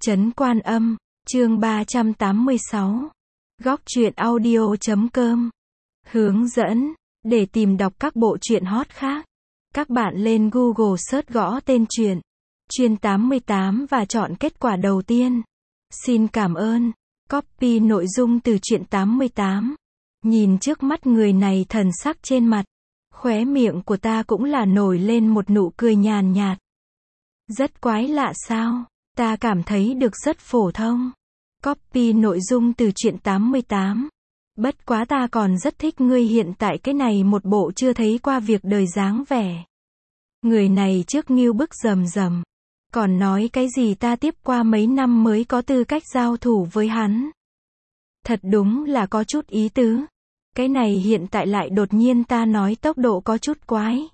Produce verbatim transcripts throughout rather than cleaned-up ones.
Trấn Quan Âm, chương ba trăm tám mươi sáu. Góc truyện audio.com. Hướng dẫn, để tìm đọc các bộ truyện hot khác, các bạn lên Google search gõ tên truyện Truyện tám mươi tám và chọn kết quả đầu tiên. Xin cảm ơn. Copy nội dung từ Truyện tám mươi tám. Nhìn trước mắt người này thần sắc trên mặt, khóe miệng của ta cũng là nổi lên một nụ cười nhàn nhạt. Rất quái lạ sao? Ta cảm thấy được rất phổ thông. Copy nội dung từ Truyện tám mươi tám. Bất quá ta còn rất thích ngươi hiện tại cái này một bộ chưa thấy qua việc đời dáng vẻ. Người này trước nghêu bức rầm rầm. Còn nói cái gì ta tiếp qua mấy năm mới có tư cách giao thủ với hắn. Thật đúng là có chút ý tứ. Cái này hiện tại lại đột nhiên ta nói tốc độ có chút quái.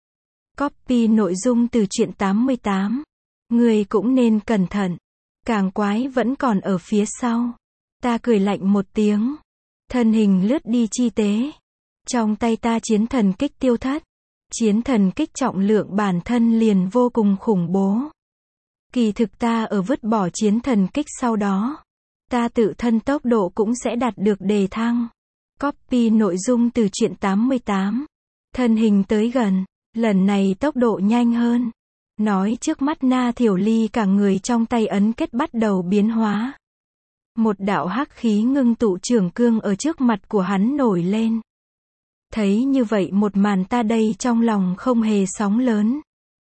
Copy nội dung từ Truyện tám mươi tám. Ngươi cũng nên cẩn thận. Càng quái vẫn còn ở phía sau. Ta cười lạnh một tiếng. Thân hình lướt đi chi tế. Trong tay ta chiến thần kích tiêu thất. Chiến thần kích trọng lượng bản thân liền vô cùng khủng bố. Kỳ thực ta ở vứt bỏ chiến thần kích sau đó, ta tự thân tốc độ cũng sẽ đạt được đề thăng. Copy nội dung từ Truyện tám mươi tám. Thân hình tới gần, lần này tốc độ nhanh hơn. Nói trước mắt Na Thiểu Ly cả người trong tay ấn kết bắt đầu biến hóa. Một đạo hắc khí ngưng tụ trường cương ở trước mặt của hắn nổi lên. Thấy như vậy một màn ta đây trong lòng không hề sóng lớn.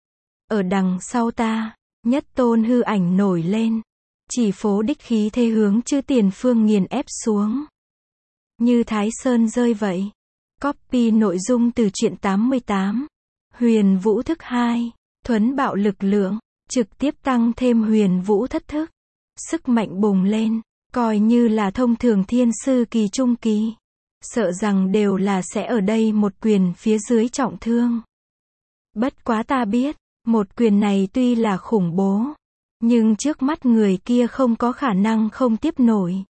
Ở đằng sau ta, nhất tôn hư ảnh nổi lên. Chỉ phố đích khí thế hướng chư tiền phương nghiền ép xuống. Như Thái Sơn rơi vậy. Copy nội dung từ Truyện tám mươi tám. Huyền Vũ thức hai. Thuấn bạo lực lượng, trực tiếp tăng thêm huyền vũ thất thức. Sức mạnh bùng lên, coi như là thông thường thiên sư kỳ trung kỳ. Sợ rằng đều là sẽ ở đây một quyền phía dưới trọng thương. Bất quá ta biết, một quyền này tuy là khủng bố, nhưng trước mắt người kia không có khả năng không tiếp nổi.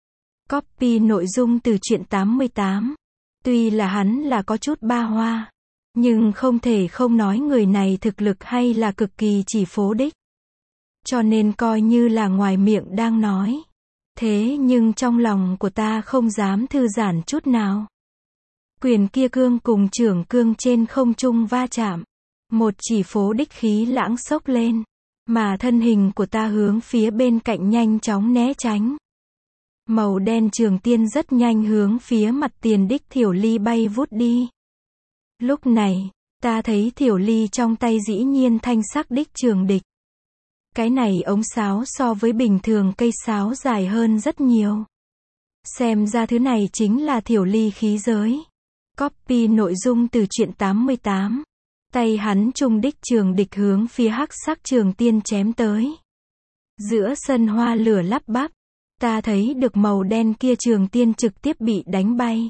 Copy nội dung từ Truyện tám mươi tám. Tuy là hắn là có chút ba hoa, nhưng không thể không nói người này thực lực hay là cực kỳ chỉ phố đích. Cho nên coi như là ngoài miệng đang nói. Thế nhưng trong lòng của ta không dám thư giãn chút nào. Quyền kia cương cùng trưởng cương trên không trung va chạm. Một chỉ phố đích khí lãng xốc lên. Mà thân hình của ta hướng phía bên cạnh nhanh chóng né tránh. Màu đen trường tiên rất nhanh hướng phía mặt tiền đích Thiểu Ly bay vút đi. Lúc này, ta thấy Thiểu Ly trong tay dĩ nhiên thanh sắc đích trường địch. Cái này ống sáo so với bình thường cây sáo dài hơn rất nhiều. Xem ra thứ này chính là Thiểu Ly khí giới. Copy nội dung từ Truyện tám mươi tám. Tay hắn trung đích trường địch hướng phía hắc sắc trường tiên chém tới. Giữa sân hoa lửa lắp bắp, ta thấy được màu đen kia trường tiên trực tiếp bị đánh bay.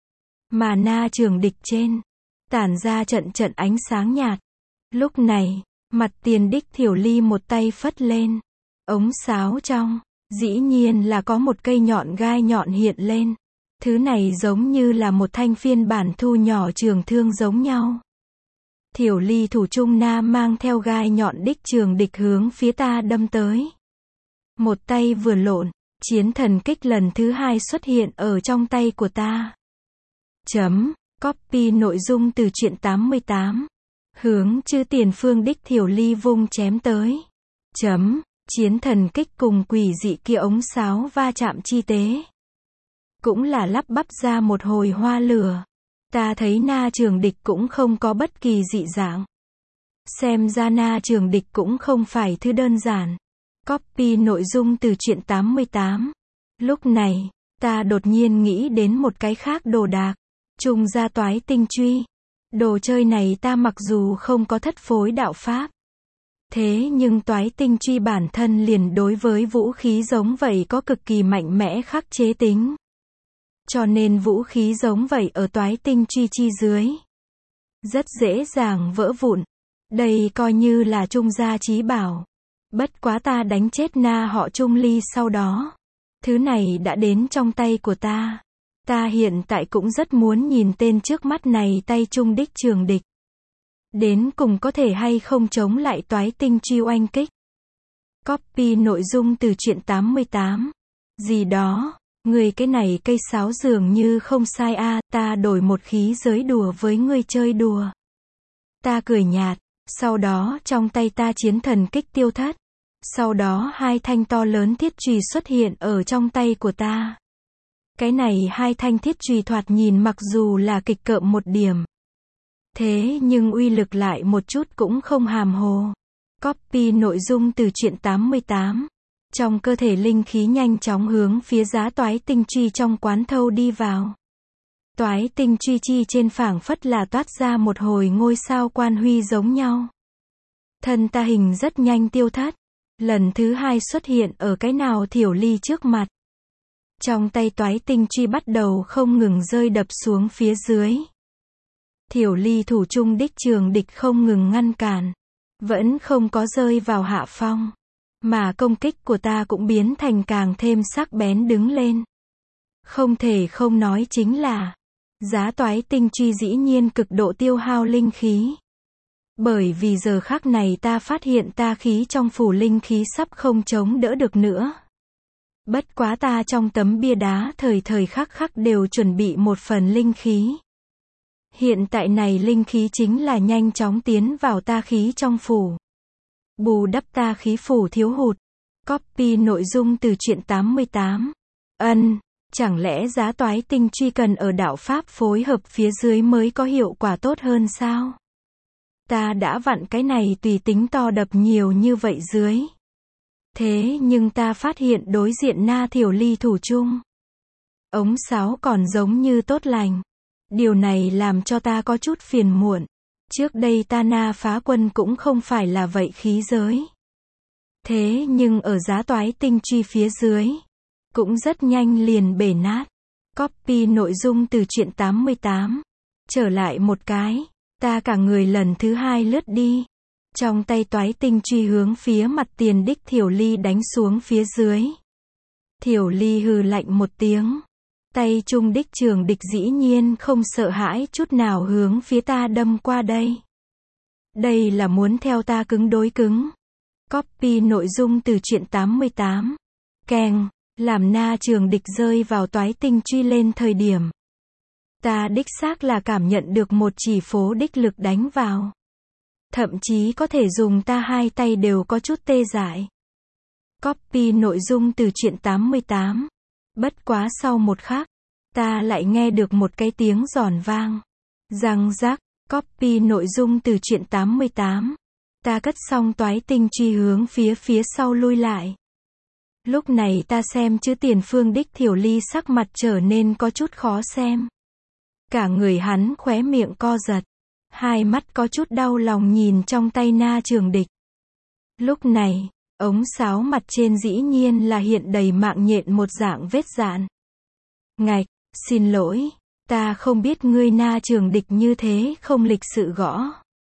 Mà na trường địch trên, tản ra trận trận ánh sáng nhạt. Lúc này, mặt tiền đích Thiểu Ly một tay phất lên. Ống sáo trong, dĩ nhiên là có một cây nhọn gai nhọn hiện lên. Thứ này giống như là một thanh phiên bản thu nhỏ trường thương giống nhau. Thiểu Ly thủ trung na mang theo gai nhọn đích trường địch hướng phía ta đâm tới. Một tay vừa lộn, chiến thần kích lần thứ hai xuất hiện ở trong tay của ta. Chấm. Copy nội dung từ Truyện tám mươi tám. Hướng chư tiền phương đích Thiểu Ly vung chém tới. Chấm. Chiến thần kích cùng quỷ dị kia ống sáo va chạm chi tế. Cũng là lắp bắp ra một hồi hoa lửa. Ta thấy na trường địch cũng không có bất kỳ dị dạng. Xem ra na trường địch cũng không phải thứ đơn giản. Copy nội dung từ Truyện tám mươi tám. Lúc này, ta đột nhiên nghĩ đến một cái khác đồ đạc. Trung gia toái tinh truy. Đồ chơi này ta mặc dù không có thất phối đạo pháp. Thế nhưng toái tinh truy bản thân liền đối với vũ khí giống vậy có cực kỳ mạnh mẽ khắc chế tính. Cho nên vũ khí giống vậy ở toái tinh truy chi dưới. Rất dễ dàng vỡ vụn. Đây coi như là Trung gia chí bảo. Bất quá ta đánh chết na họ Trung Ly sau đó. Thứ này đã đến trong tay của ta. Ta hiện tại cũng rất muốn nhìn tên trước mắt này tay trung đích trường địch. Đến cùng có thể hay không chống lại toái tinh truy oanh kích. Copy nội dung từ truyện tám mươi tám. Gì đó, người cái này cây sáo dường như không sai a, ta đổi một khí giới đùa với ngươi chơi đùa. Ta cười nhạt, sau đó trong tay ta chiến thần kích tiêu thất. Sau đó hai thanh to lớn thiết chùy xuất hiện ở trong tay của ta. Cái này hai thanh thiết chùy thoạt nhìn mặc dù là kịch cợm một điểm. Thế nhưng uy lực lại một chút cũng không hàm hồ. Copy nội dung từ truyện tám mươi tám. Trong cơ thể linh khí nhanh chóng hướng phía giá toái tinh truy trong quán thâu đi vào. Toái tinh truy chi trên phảng phất là toát ra một hồi ngôi sao quan huy giống nhau. Thân ta hình rất nhanh tiêu thất. Lần thứ hai xuất hiện ở cái nào Thiểu Ly trước mặt. Trong tay toái tinh truy bắt đầu không ngừng rơi đập xuống phía dưới. Thiểu Ly thủ trung đích trường địch không ngừng ngăn cản. Vẫn không có rơi vào hạ phong. Mà công kích của ta cũng biến thành càng thêm sắc bén đứng lên. Không thể không nói chính là giá toái tinh truy dĩ nhiên cực độ tiêu hao linh khí. Bởi vì giờ khắc này ta phát hiện ta khí trong phủ linh khí sắp không chống đỡ được nữa. Bất quá ta trong tấm bia đá thời thời khắc khắc đều chuẩn bị một phần linh khí. Hiện tại này linh khí chính là nhanh chóng tiến vào ta khí trong phủ. Bù đắp ta khí phủ thiếu hụt. Copy nội dung từ truyện tám mươi tám. Ân, chẳng lẽ giá toái tinh truy cần ở đạo pháp phối hợp phía dưới mới có hiệu quả tốt hơn sao? Ta đã vặn cái này tùy tính to đập nhiều như vậy dưới. Thế nhưng ta phát hiện đối diện Na Thiểu Ly thủ chung. Ống sáo còn giống như tốt lành. Điều này làm cho ta có chút phiền muộn. Trước đây ta Na phá quân cũng không phải là vậy khí giới. Thế nhưng ở giá toái tinh truy phía dưới. Cũng rất nhanh liền bể nát. Copy nội dung từ truyện tám mươi tám. Trở lại một cái. Ta cả người lần thứ hai lướt đi. Trong tay toái tinh truy hướng phía mặt tiền đích Thiểu Ly đánh xuống phía dưới. Thiểu Ly hừ lạnh một tiếng. Tay trung đích trường địch dĩ nhiên không sợ hãi chút nào hướng phía ta đâm qua đây. Đây là muốn theo ta cứng đối cứng. Copy nội dung từ truyện tám mươi tám. Keng, làm Na trường địch rơi vào toái tinh truy lên thời điểm. Ta đích xác là cảm nhận được một chỉ phố đích lực đánh vào. Thậm chí có thể dùng ta hai tay đều có chút tê dại. Copy nội dung từ truyện tám mươi tám. Bất quá sau một khắc, ta lại nghe được một cái tiếng giòn vang. Răng rắc, copy nội dung từ truyện tám mươi tám. Ta cất xong toái tinh truy hướng phía phía sau lui lại. Lúc này ta xem chữ tiền phương đích Thiểu Ly sắc mặt trở nên có chút khó xem. Cả người hắn khóe miệng co giật. Hai mắt có chút đau lòng nhìn trong tay Na trường địch. Lúc này, ống sáo mặt trên dĩ nhiên là hiện đầy mạng nhện một dạng vết dạn. Ngạch, xin lỗi, ta không biết ngươi Na trường địch như thế không lịch sự gõ.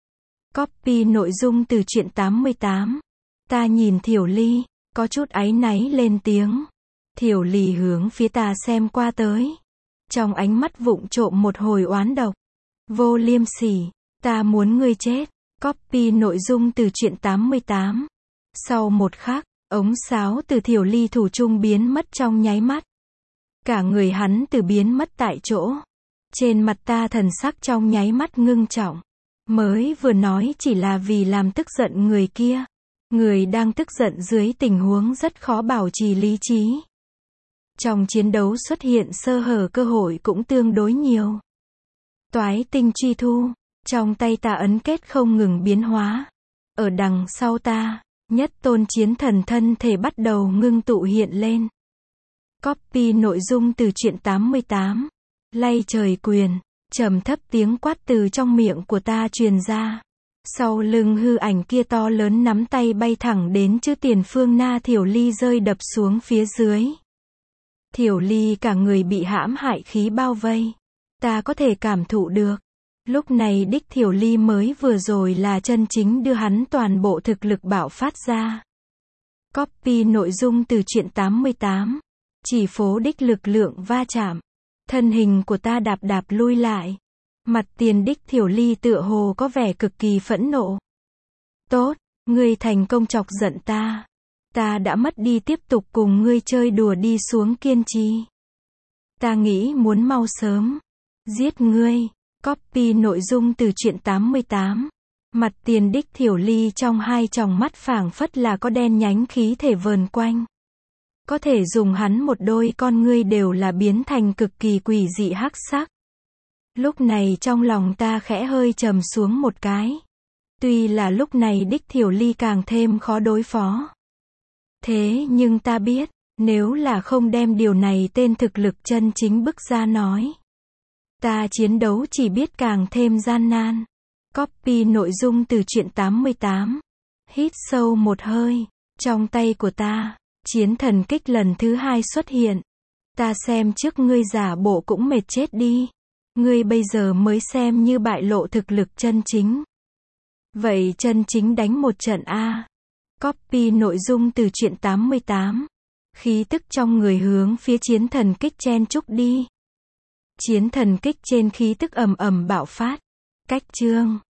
Copy nội dung từ truyện tám mươi tám. Ta nhìn Thiểu Ly, có chút áy náy lên tiếng. Thiểu Ly hướng phía ta xem qua tới. Trong ánh mắt vụng trộm một hồi oán độc. Vô liêm sỉ, ta muốn ngươi chết. Copy nội dung từ truyện tám mươi tám. Sau một khắc, ống sáo từ Thiểu Ly thủ trung biến mất trong nháy mắt. Cả người hắn từ biến mất tại chỗ. Trên mặt ta thần sắc trong nháy mắt ngưng trọng. Mới vừa nói chỉ là vì làm tức giận người kia. Người đang tức giận dưới tình huống rất khó bảo trì lý trí. Trong chiến đấu xuất hiện sơ hở cơ hội cũng tương đối nhiều. Toái tinh truy thu, trong tay ta ấn kết không ngừng biến hóa. Ở đằng sau ta, nhất tôn chiến thần thân thể bắt đầu ngưng tụ hiện lên. Copy nội dung từ truyện tám mươi tám. Lay trời quyền, trầm thấp tiếng quát từ trong miệng của ta truyền ra. Sau lưng hư ảnh kia to lớn nắm tay bay thẳng đến chữ tiền phương Na Thiểu Ly rơi đập xuống phía dưới. Thiểu Ly cả người bị hãm hại khí bao vây. Ta có thể cảm thụ được. Lúc này đích Thiểu Ly mới vừa rồi là chân chính đưa hắn toàn bộ thực lực bạo phát ra. Copy nội dung từ truyện tám mươi tám. Chỉ phố đích lực lượng va chạm. Thân hình của ta đạp đạp lui lại. Mặt tiền đích Thiểu Ly tựa hồ có vẻ cực kỳ phẫn nộ. Tốt, ngươi thành công chọc giận ta. ta đã mất đi tiếp tục cùng ngươi chơi đùa đi xuống kiên trì. Ta nghĩ muốn mau sớm giết ngươi. Copy nội dung từ truyện tám mươi tám. Mặt tiền đích Thiểu Ly trong hai tròng mắt phảng phất là có đen nhánh khí thể vờn quanh. Có thể dùng hắn một đôi con ngươi đều là biến thành cực kỳ quỷ dị hắc sắc. Lúc này trong lòng ta khẽ hơi trầm xuống một cái. Tuy là lúc này đích Thiểu Ly càng thêm khó đối phó. Thế nhưng ta biết, nếu là không đem điều này tên thực lực chân chính bức ra nói, ta chiến đấu chỉ biết càng thêm gian nan. Copy nội dung từ truyện tám mươi tám. Hít sâu một hơi. Trong tay của ta, chiến thần kích lần thứ hai xuất hiện. Ta xem trước ngươi giả bộ cũng mệt chết đi. Ngươi bây giờ mới xem như bại lộ thực lực chân chính. Vậy chân chính đánh một trận a. Copy nội dung từ truyện tám mươi tám. Khí tức trong người hướng phía chiến thần kích chen chúc đi. Chiến thần kích trên khí tức ầm ầm bạo phát. Cách chương